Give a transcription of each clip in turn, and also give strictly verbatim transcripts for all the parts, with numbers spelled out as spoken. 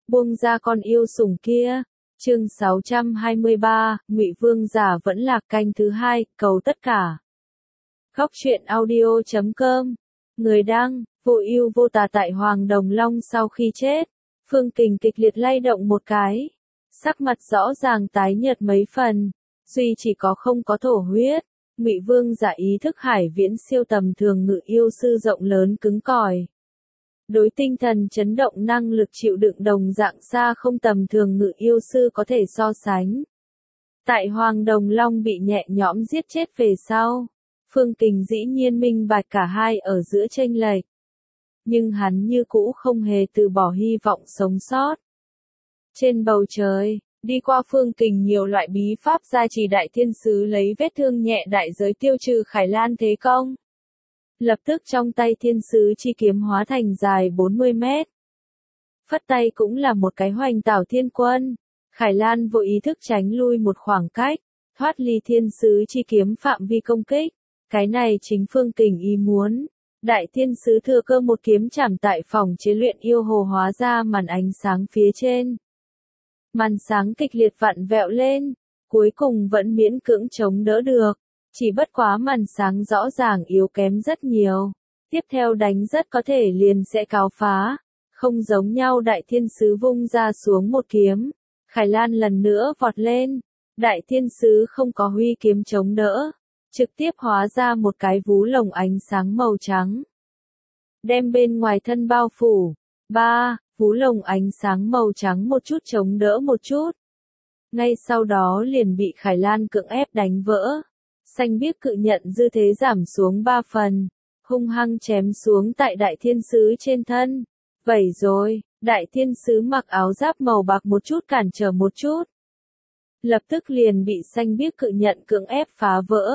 buông ra con yêu sủng kia. Chương sáu trăm hai mươi ba, Ngụy Vương giả vẫn lạc canh thứ hai, cầu tất cả. Góc truyện audio chấm com. Người đăng, vô ưu vô tà. Tại Hoàng Đồng Long sau khi chết, Phương Kình kịch liệt lay động một cái, sắc mặt rõ ràng tái nhợt mấy phần, duy chỉ có không có thổ huyết. Ngụy Vương giả ý thức hải viễn siêu tầm thường ngự yêu sư rộng lớn cứng cỏi. Đối tinh thần chấn động năng lực chịu đựng đồng dạng xa không tầm thường ngự yêu sư có thể so sánh. Tại Hoàng Đồng Long bị nhẹ nhõm giết chết về sau, Phương Kình dĩ nhiên minh bạch cả hai ở giữa chênh lệch. Nhưng hắn như cũ không hề từ bỏ hy vọng sống sót. Trên bầu trời, đi qua Phương Kình nhiều loại bí pháp gia trì đại thiên sứ lấy vết thương nhẹ đại giới tiêu trừ Khải Lan thế công. Lập tức trong tay thiên sứ chi kiếm hóa thành dài bốn mươi mét. Phất tay cũng là một cái hoành tảo thiên quân. Khải Lan vô ý thức tránh lui một khoảng cách, thoát ly thiên sứ chi kiếm phạm vi công kích. Cái này chính Phương Kình ý muốn. Đại thiên sứ thừa cơ một kiếm chảm tại phòng chế luyện yêu hồ hóa ra màn ánh sáng phía trên. Màn sáng kịch liệt vặn vẹo lên, cuối cùng vẫn miễn cưỡng chống đỡ được. Chỉ bất quá màn sáng rõ ràng yếu kém rất nhiều. Tiếp theo đánh rất có thể liền sẽ cáo phá. Không giống nhau đại thiên sứ vung ra xuống một kiếm. Khải Lan lần nữa vọt lên. Đại thiên sứ không có huy kiếm chống đỡ. Trực tiếp hóa ra một cái vú lồng ánh sáng màu trắng. Đem bên ngoài thân bao phủ. Ba, vú lồng ánh sáng màu trắng một chút chống đỡ một chút. Ngay sau đó liền bị Khải Lan cưỡng ép đánh vỡ. Xanh biếc cự nhận dư thế giảm xuống ba phần, hung hăng chém xuống tại đại thiên sứ trên thân. Vậy rồi, đại thiên sứ mặc áo giáp màu bạc một chút cản trở một chút. Lập tức liền bị xanh biếc cự nhận cưỡng ép phá vỡ.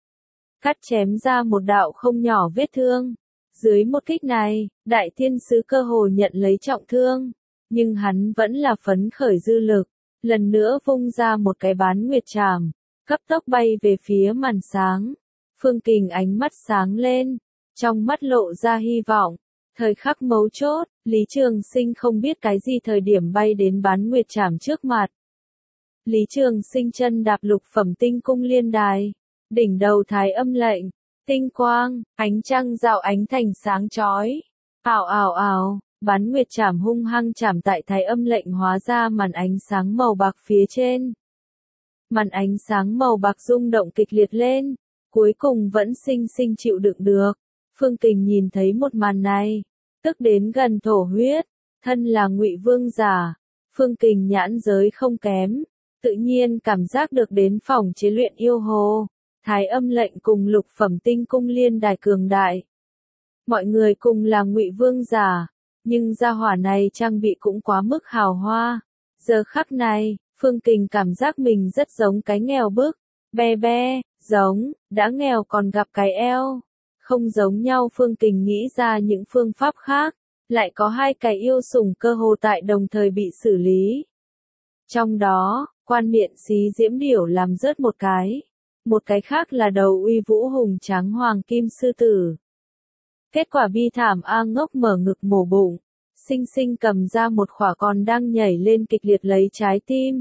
Cắt chém ra một đạo không nhỏ vết thương. Dưới một kích này, đại thiên sứ cơ hồ nhận lấy trọng thương. Nhưng hắn vẫn là phấn khởi dư lực. Lần nữa vung ra một cái bán nguyệt trảm. Cấp tốc bay về phía màn sáng. Phương Kình ánh mắt sáng lên. Trong mắt lộ ra hy vọng. Thời khắc mấu chốt, Lý Trường Sinh không biết cái gì thời điểm bay đến bán nguyệt trảm trước mặt. Lý Trường Sinh chân đạp lục phẩm tinh cung liên đài. Đỉnh đầu thái âm lệnh. Tinh quang, ánh trăng rạo ánh thành sáng chói. Ảo ảo ảo, bán nguyệt trảm hung hăng chảm tại thái âm lệnh hóa ra màn ánh sáng màu bạc phía trên. Màn ánh sáng màu bạc rung động kịch liệt lên, cuối cùng vẫn sinh sinh chịu đựng được. Phương Kình nhìn thấy một màn này, tức đến gần thổ huyết, thân là Ngụy Vương giả, Phương Kình nhãn giới không kém, tự nhiên cảm giác được đến phòng chế luyện yêu hồ, thái âm lệnh cùng lục phẩm tinh cung liên đài cường đại. Mọi người cùng là Ngụy Vương giả, nhưng gia hỏa này trang bị cũng quá mức hào hoa. Giờ khắc này, Phương Kình cảm giác mình rất giống cái nghèo bức, be be, giống, đã nghèo còn gặp cái eo. Không giống nhau Phương Kình nghĩ ra những phương pháp khác, lại có hai cái yêu sủng cơ hồ tại đồng thời bị xử lý. Trong đó, quan miện xí diễm điểu làm rớt một cái, một cái khác là đầu uy vũ hùng tráng hoàng kim sư tử. Kết quả bi thảm A Ngốc mở ngực mổ bụng. Sinh sinh cầm ra một khỏa còn đang nhảy lên kịch liệt lấy trái tim.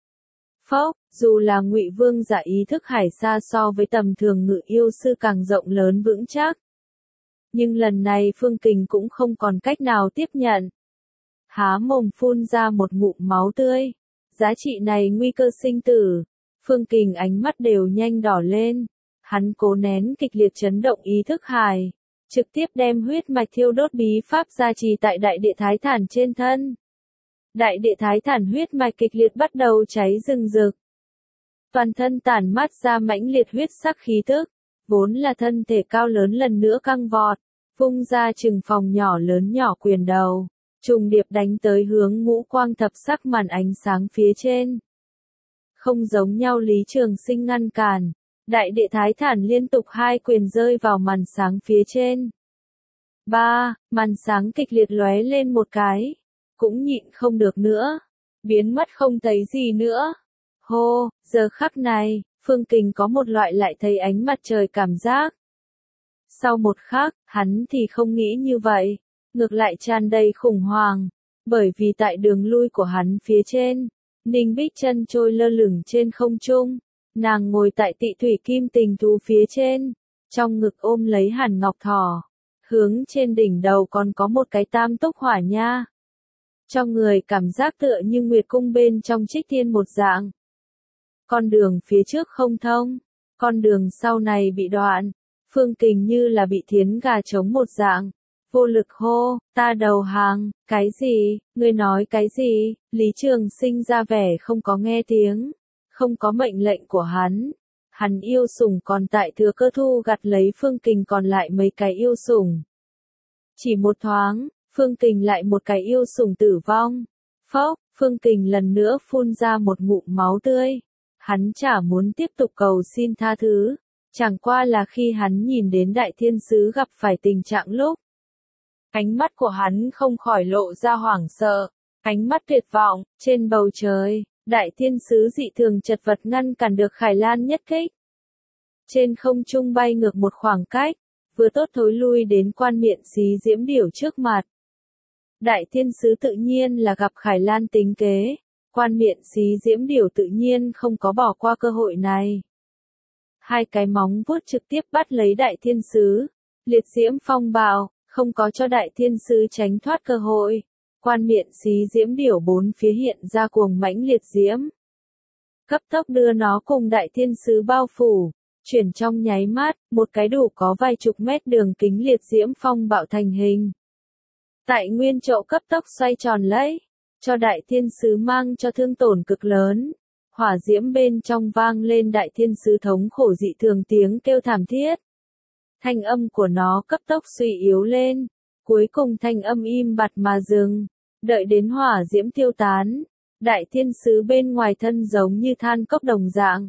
Phốc, dù là Ngụy Vương giả ý thức hải xa so với tầm thường ngự yêu sư càng rộng lớn vững chắc. Nhưng lần này Phương Kình cũng không còn cách nào tiếp nhận. Há mồm phun ra một ngụm máu tươi. Giá trị này nguy cơ sinh tử. Phương Kình ánh mắt đều nhanh đỏ lên. Hắn cố nén kịch liệt chấn động ý thức hải. Trực tiếp đem huyết mạch thiêu đốt bí pháp gia trì tại đại địa thái thản trên thân. Đại địa thái thản huyết mạch kịch liệt bắt đầu cháy rừng rực. Toàn thân tản mát ra mãnh liệt huyết sắc khí tức, vốn là thân thể cao lớn lần nữa căng vọt, vung ra chừng phòng nhỏ lớn nhỏ quyền đầu, trùng điệp đánh tới hướng ngũ quang thập sắc màn ánh sáng phía trên. Không giống nhau Lý Trường Sinh ngăn cản. Đại địa thái thản liên tục hai quyền rơi vào màn sáng phía trên. Ba, màn sáng kịch liệt lóe lên một cái. Cũng nhịn không được nữa. Biến mất không thấy gì nữa. Hô, giờ khắc này, Phương Kình có một loại lại thấy ánh mặt trời cảm giác. Sau một khắc, hắn thì không nghĩ như vậy. Ngược lại tràn đầy khủng hoảng. Bởi vì tại đường lui của hắn phía trên, Ninh Bích Chân trôi lơ lửng trên không trung, nàng ngồi tại Tị Thủy Kim Tình thú phía trên, trong ngực ôm lấy Hàn Ngọc Thỏ, hướng trên đỉnh đầu còn có một cái tam túc hỏa nha. Cho người cảm giác tựa như Nguyệt Cung bên trong Trích Tiên một dạng. Con đường phía trước không thông, con đường sau này bị đoạn, Phương Kình như là bị thiến gà trống một dạng, vô lực hô, ta đầu hàng, cái gì, ngươi nói cái gì, Lý Trường Sinh ra vẻ không có nghe tiếng, không có mệnh lệnh của hắn. Hắn yêu sủng còn tại thừa cơ thu gặt lấy Phương Kình còn lại mấy cái yêu sủng. Chỉ một thoáng, Phương Kình lại một cái yêu sủng tử vong. Phốc, Phương Kình lần nữa phun ra một ngụm máu tươi. Hắn chả muốn tiếp tục cầu xin tha thứ. Chẳng qua là khi hắn nhìn đến Đại Thiên Sứ gặp phải tình trạng lúc. Ánh mắt của hắn không khỏi lộ ra hoảng sợ. Ánh mắt tuyệt vọng, trên bầu trời, Đại Thiên Sứ dị thường chật vật ngăn cản được Khải Lan nhất kích. Trên không trung bay ngược một khoảng cách, vừa tốt thối lui đến Quan Miện Xí Diễm Điểu trước mặt. Đại Thiên Sứ tự nhiên là gặp Khải Lan tính kế, Quan Miện Xí Diễm Điểu tự nhiên không có bỏ qua cơ hội này. Hai cái móng vuốt trực tiếp bắt lấy Đại Thiên Sứ, liệt diễm phong bạo, không có cho Đại Thiên Sứ tránh thoát cơ hội. Quan Miện Xí Diễm Điểu bốn phía hiện ra cuồng mãnh liệt diễm. Cấp tốc đưa nó cùng Đại Thiên Sứ bao phủ, chuyển trong nháy mắt, một cái đủ có vài chục mét đường kính liệt diễm phong bạo thành hình. Tại nguyên chỗ cấp tốc xoay tròn lấy, cho Đại Thiên Sứ mang cho thương tổn cực lớn. Hỏa diễm bên trong vang lên Đại Thiên Sứ thống khổ dị thường tiếng kêu thảm thiết. Thanh âm của nó cấp tốc suy yếu lên, cuối cùng thanh âm im bặt mà dừng, đợi đến hỏa diễm tiêu tán. Đại Thiên Sứ bên ngoài thân giống như than cốc đồng dạng.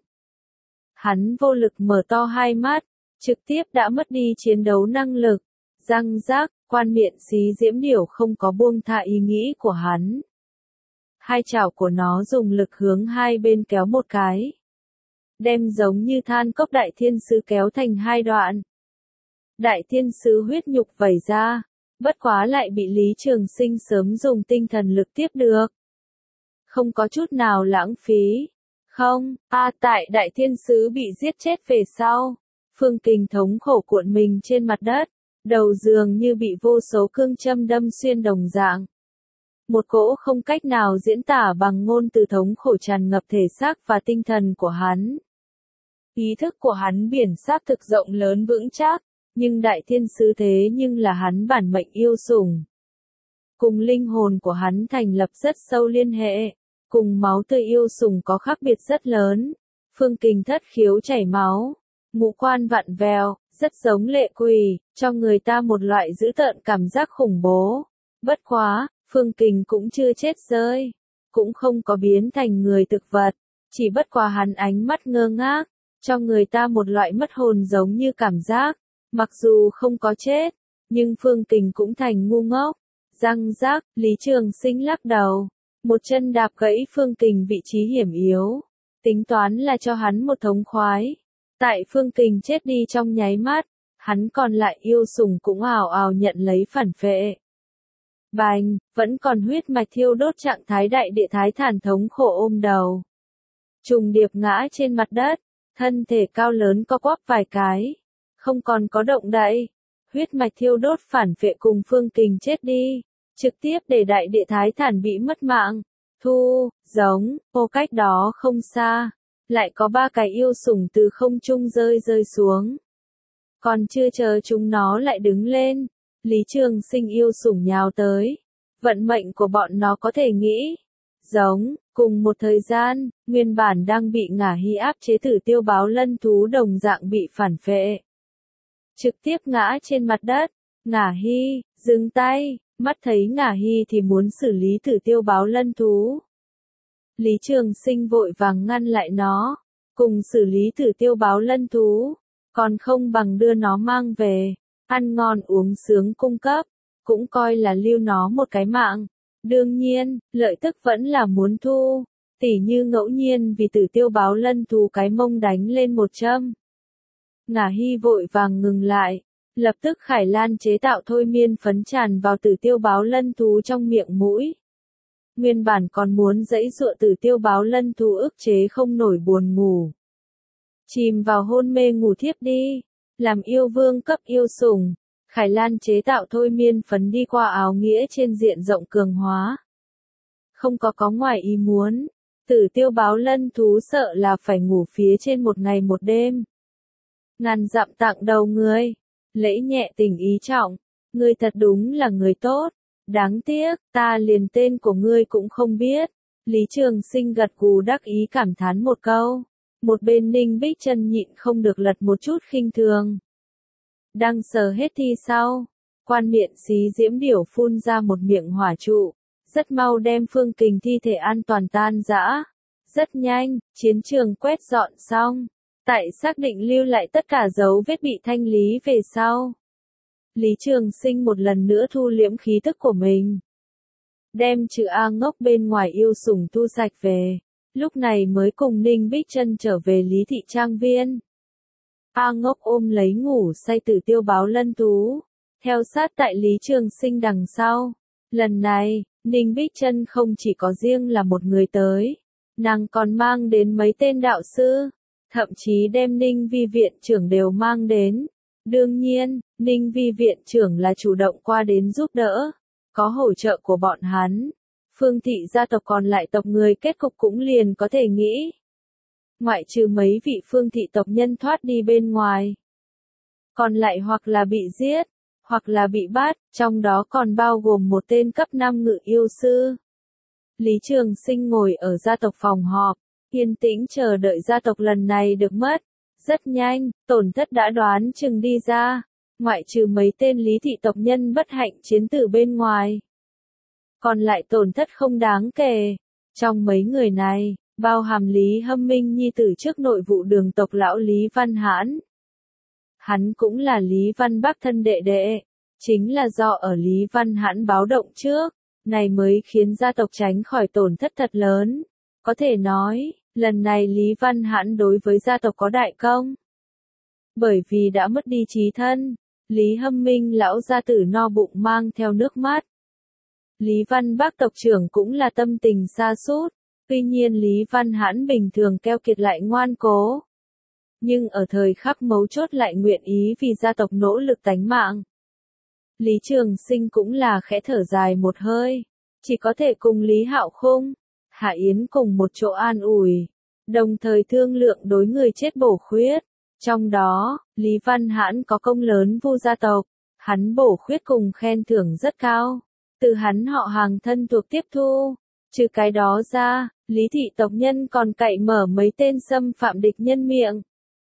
Hắn vô lực mở to hai mắt, trực tiếp đã mất đi chiến đấu năng lực. Răng rác, Quan Miện Xí Diễm Điểu không có buông tha ý nghĩ của hắn. Hai chảo của nó dùng lực hướng hai bên kéo một cái. Đem giống như than cốc Đại Thiên Sứ kéo thành hai đoạn. Đại Thiên Sứ huyết nhục vẩy ra, bất quá lại bị Lý Trường Sinh sớm dùng tinh thần lực tiếp được. Không có chút nào lãng phí. Không, a à, tại Đại Thiên Sứ bị giết chết về sau, Phương Kình thống khổ cuộn mình trên mặt đất, đầu dường như bị vô số cương châm đâm xuyên đồng dạng. Một cỗ không cách nào diễn tả bằng ngôn từ thống khổ tràn ngập thể xác và tinh thần của hắn. Ý thức của hắn biển xác thực rộng lớn vững chắc, nhưng Đại Thiên Sứ thế nhưng là hắn bản mệnh yêu sủng. Cùng linh hồn của hắn thành lập rất sâu liên hệ. Cùng máu tươi yêu sủng có khác biệt rất lớn. Phương Kình thất khiếu chảy máu, ngũ quan vặn vẹo, rất giống lệ quỷ, cho người ta một loại dữ tợn cảm giác khủng bố. Bất quá, Phương Kình cũng chưa chết rơi, cũng không có biến thành người thực vật, chỉ bất quá hắn ánh mắt ngơ ngác, cho người ta một loại mất hồn giống như cảm giác. Mặc dù không có chết, nhưng Phương Kình cũng thành ngu ngốc. Răng rác, Lý Trường Sinh lắc đầu. Một chân đạp gãy Phương Kình vị trí hiểm yếu, tính toán là cho hắn một thống khoái. Tại Phương Kình chết đi trong nháy mắt, hắn còn lại yêu sủng cũng ào ào nhận lấy phản phệ. Bành, vẫn còn huyết mạch thiêu đốt trạng thái đại địa thái thản thống khổ ôm đầu. Trùng điệp ngã trên mặt đất, thân thể cao lớn co quắp vài cái, không còn có động đậy. Huyết mạch thiêu đốt phản phệ cùng Phương Kình chết đi. Trực tiếp để đại địa thái thản bị mất mạng. Thu, giống, ô cách đó không xa. Lại có ba cái yêu sủng từ không trung rơi rơi xuống. Còn chưa chờ chúng nó lại đứng lên. Lý Trường Sinh yêu sủng nhào tới. Vận mệnh của bọn nó có thể nghĩ. Giống, cùng một thời gian, nguyên bản đang bị Ngả Hy áp chế Tử Tiêu Báo Lân thú đồng dạng bị phản phệ. Trực tiếp ngã trên mặt đất. Ngả Hy, dừng tay. Mắt thấy Ngả Hy thì muốn xử lý Tử Tiêu Báo Lân thú. Lý Trường Sinh vội vàng ngăn lại nó. Cùng xử lý Tử Tiêu Báo Lân thú. Còn không bằng đưa nó mang về. Ăn ngon uống sướng cung cấp. Cũng coi là lưu nó một cái mạng. Đương nhiên, lợi tức vẫn là muốn thu. Tỉ như ngẫu nhiên vì Tử Tiêu Báo Lân thú cái mông đánh lên một châm. Ngả Hy vội vàng ngừng lại. Lập tức Khải Lan chế tạo thôi miên phấn tràn vào Tử Tiêu Báo Lân thú trong miệng mũi, nguyên bản còn muốn giãy giụa Tử Tiêu Báo Lân thú ức chế không nổi buồn ngủ. Chìm vào hôn mê ngủ thiếp đi, làm yêu vương cấp yêu sủng, Khải Lan chế tạo thôi miên phấn đi qua áo nghĩa trên diện rộng cường hóa. Không có có ngoài ý muốn, Tử Tiêu Báo Lân thú sợ là phải ngủ phía trên một ngày một đêm. Ngàn dặm tặng đầu ngươi, lễ nhẹ tình ý trọng, ngươi thật đúng là người tốt, đáng tiếc, ta liền tên của ngươi cũng không biết. Lý Trường Sinh gật gù đắc ý cảm thán một câu, một bên Ninh Bích Chân nhịn không được lật một chút khinh thường. Đang sờ hết thi sau, quan miệng xí diễm điểu phun ra một miệng hỏa trụ, rất mau đem Phương Kình thi thể an toàn tan rã. Rất nhanh, chiến trường quét dọn xong, tại xác định lưu lại tất cả dấu vết bị thanh lý về sau. Lý Trường Sinh một lần nữa thu liễm khí tức của mình, đem trừ A Ngốc bên ngoài yêu sủng thu sạch về, lúc này mới cùng Ninh Bích Chân trở về Lý Thị Trang Viên. A Ngốc ôm lấy ngủ say Tử Tiêu Báo Lân thú, theo sát tại Lý Trường Sinh đằng sau. Lần này, Ninh Bích Chân không chỉ có riêng là một người tới, nàng còn mang đến mấy tên đạo sư, thậm chí đem Ninh Vi viện trưởng đều mang đến. Đương nhiên, Ninh Vi viện trưởng là chủ động qua đến giúp đỡ, có hỗ trợ của bọn hắn. Phương thị gia tộc còn lại tộc người kết cục cũng liền có thể nghĩ. Ngoại trừ mấy vị phương thị tộc nhân thoát đi bên ngoài, còn lại hoặc là bị giết, hoặc là bị bắt, trong đó còn bao gồm một tên cấp năm ngự yêu sư. Lý Trường Sinh ngồi ở gia tộc phòng họp, yên tĩnh chờ đợi gia tộc lần này được mất. Rất nhanh, tổn thất đã đoán chừng đi ra, ngoại trừ mấy tên Lý thị tộc nhân bất hạnh chiến tử bên ngoài, còn lại tổn thất không đáng kể. Trong mấy người này, bao hàm Lý Hâm Minh nhi tử trước nội vụ đường tộc lão Lý Văn Hãn. Hắn cũng là Lý Văn Bắc thân đệ đệ, chính là do ở Lý Văn Hãn báo động trước, này mới khiến gia tộc tránh khỏi tổn thất thật lớn. Có thể nói, lần này Lý Văn Hãn đối với gia tộc có đại công. Bởi vì đã mất đi chí thân, Lý Hâm Minh lão gia tử no bụng mang theo nước mắt. Lý Văn Bắc tộc trưởng cũng là tâm tình sa sút, tuy nhiên Lý Văn Hãn bình thường keo kiệt lại ngoan cố, nhưng ở thời khắc mấu chốt lại nguyện ý vì gia tộc nỗ lực tánh mạng. Lý Trường Sinh cũng là khẽ thở dài một hơi, chỉ có thể cùng Lý Hạo Khung, Hạ Yến cùng một chỗ an ủi, đồng thời thương lượng đối người chết bổ khuyết. Trong đó, Lý Văn Hãn có công lớn vu gia tộc, hắn bổ khuyết cùng khen thưởng rất cao, từ hắn họ hàng thân thuộc tiếp thu. Trừ cái đó ra, Lý thị tộc nhân còn cậy mở mấy tên xâm phạm địch nhân miệng.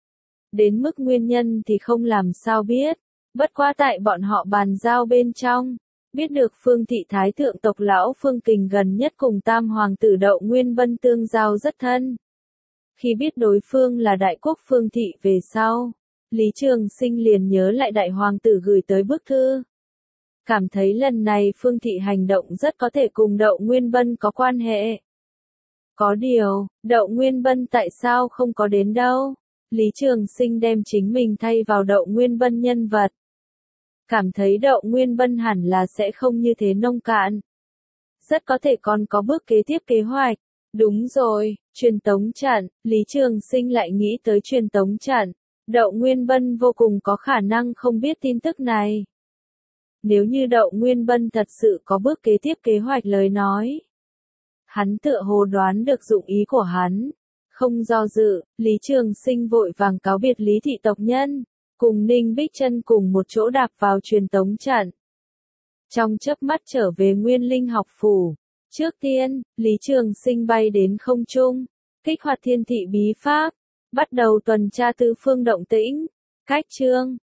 Đến mức nguyên nhân thì không làm sao biết, bất quá tại bọn họ bàn giao bên trong, biết được Phương thị thái thượng tộc lão Phương Kình gần nhất cùng tam hoàng tử Đậu Nguyên Bân tương giao rất thân. Khi biết đối phương là đại quốc Phương thị về sau, Lý Trường Sinh liền nhớ lại đại hoàng tử gửi tới bức thư. Cảm thấy lần này Phương thị hành động rất có thể cùng Đậu Nguyên Bân có quan hệ. Có điều, Đậu Nguyên Bân tại sao không có đến đâu? Lý Trường Sinh đem chính mình thay vào Đậu Nguyên Bân nhân vật. Cảm thấy Đậu Nguyên Bân hẳn là sẽ không như thế nông cạn. Rất có thể còn có bước kế tiếp kế hoạch. Đúng rồi, truyền tống trận, Lý Trường Sinh lại nghĩ tới truyền tống trận. Đậu Nguyên Bân vô cùng có khả năng không biết tin tức này. Nếu như Đậu Nguyên Bân thật sự có bước kế tiếp kế hoạch lời nói, hắn tựa hồ đoán được dụng ý của hắn. Không do dự, Lý Trường Sinh vội vàng cáo biệt Lý thị tộc nhân, cùng Ninh Bích Chân cùng một chỗ đạp vào truyền tống trận. Trong chớp mắt trở về Nguyên Linh học phủ. Trước tiên, Lý Trường Sinh bay đến không trung, kích hoạt thiên thị bí pháp, bắt đầu tuần tra tứ phương động tĩnh. Cách chương